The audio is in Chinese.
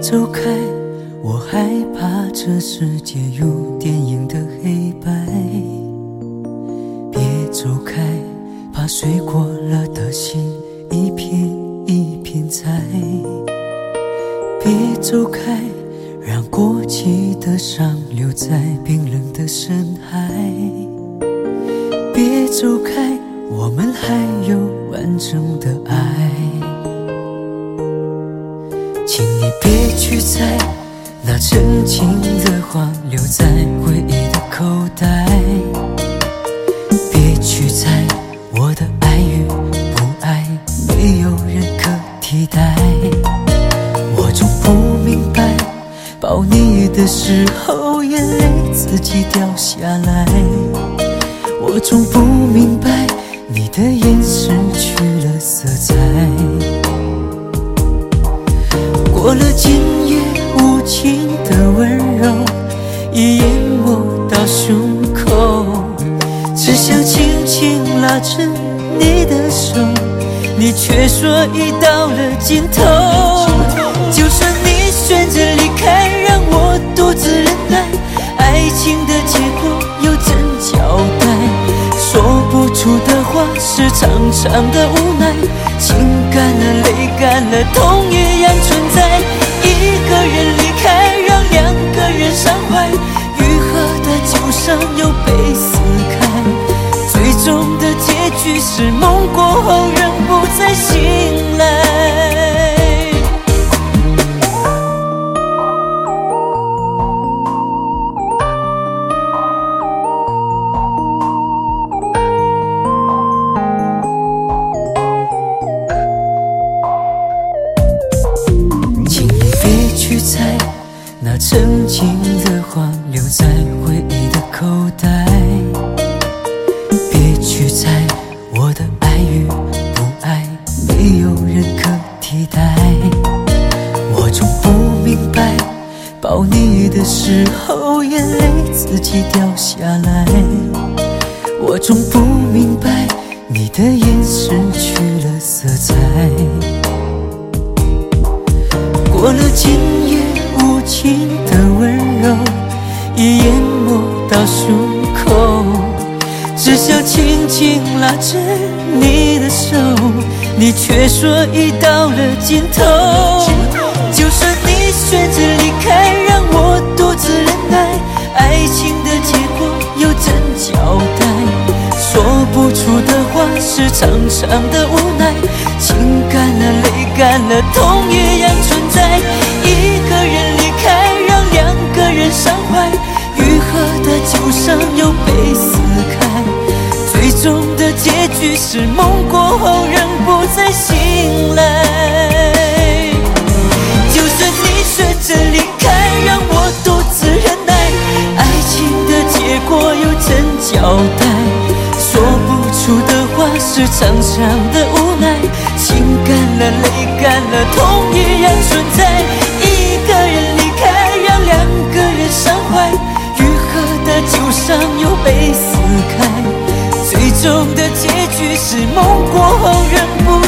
走开，我害怕这世界有电影的黑白。别走开，怕睡过了的心一片一片栽。别走开，让过期的伤留在冰冷的深海。别走开，我们还有完整的爱。请你别去猜，那曾经的话留在回忆的口袋。别去猜，我的爱与不爱没有人可替代。我总不明白，抱你的时候眼泪自己掉下来。我总不明白，你的眼失去了色彩。过了今夜无情的温柔，已淹没到胸口。只想轻轻拉着你的手，你却说已到了尽头。就算你选择离开，让我独自忍耐，爱情的结果有怎交代？说不出的话是长长的无奈，情干了泪干了痛一样存在。一个人离开，让两个人伤怀，愈合的旧伤又被撕开。最终的结局是梦过后仍不再醒来。请你别去猜，那曾经的话留在回忆的口袋。别去猜，我的爱与不爱没有人可替代。我总不明白，抱你的时候眼泪自己掉下来。我总不明白，你的眼失去了色彩。过了今夜无情的温柔，已淹没到胸口。只想轻轻拉着你的手，你却说已到了尽头。就算你选择离开，让我独自忍耐，爱情的结果又怎交代？说不出的话是长长的无奈，情干了泪干了痛一样存在。一个人离开，让两个人伤怀，愈合的旧伤又被撕开。最终的结局是梦过后仍不再醒来。就算你选择离开，让我独自忍耐，爱情的结果又怎交代？说不出的话是长长的无奈，情干了泪干了痛一样存在。一个人离开，让两个人伤怀，愈合的旧伤又被撕开。最终的结局是梦过后仍不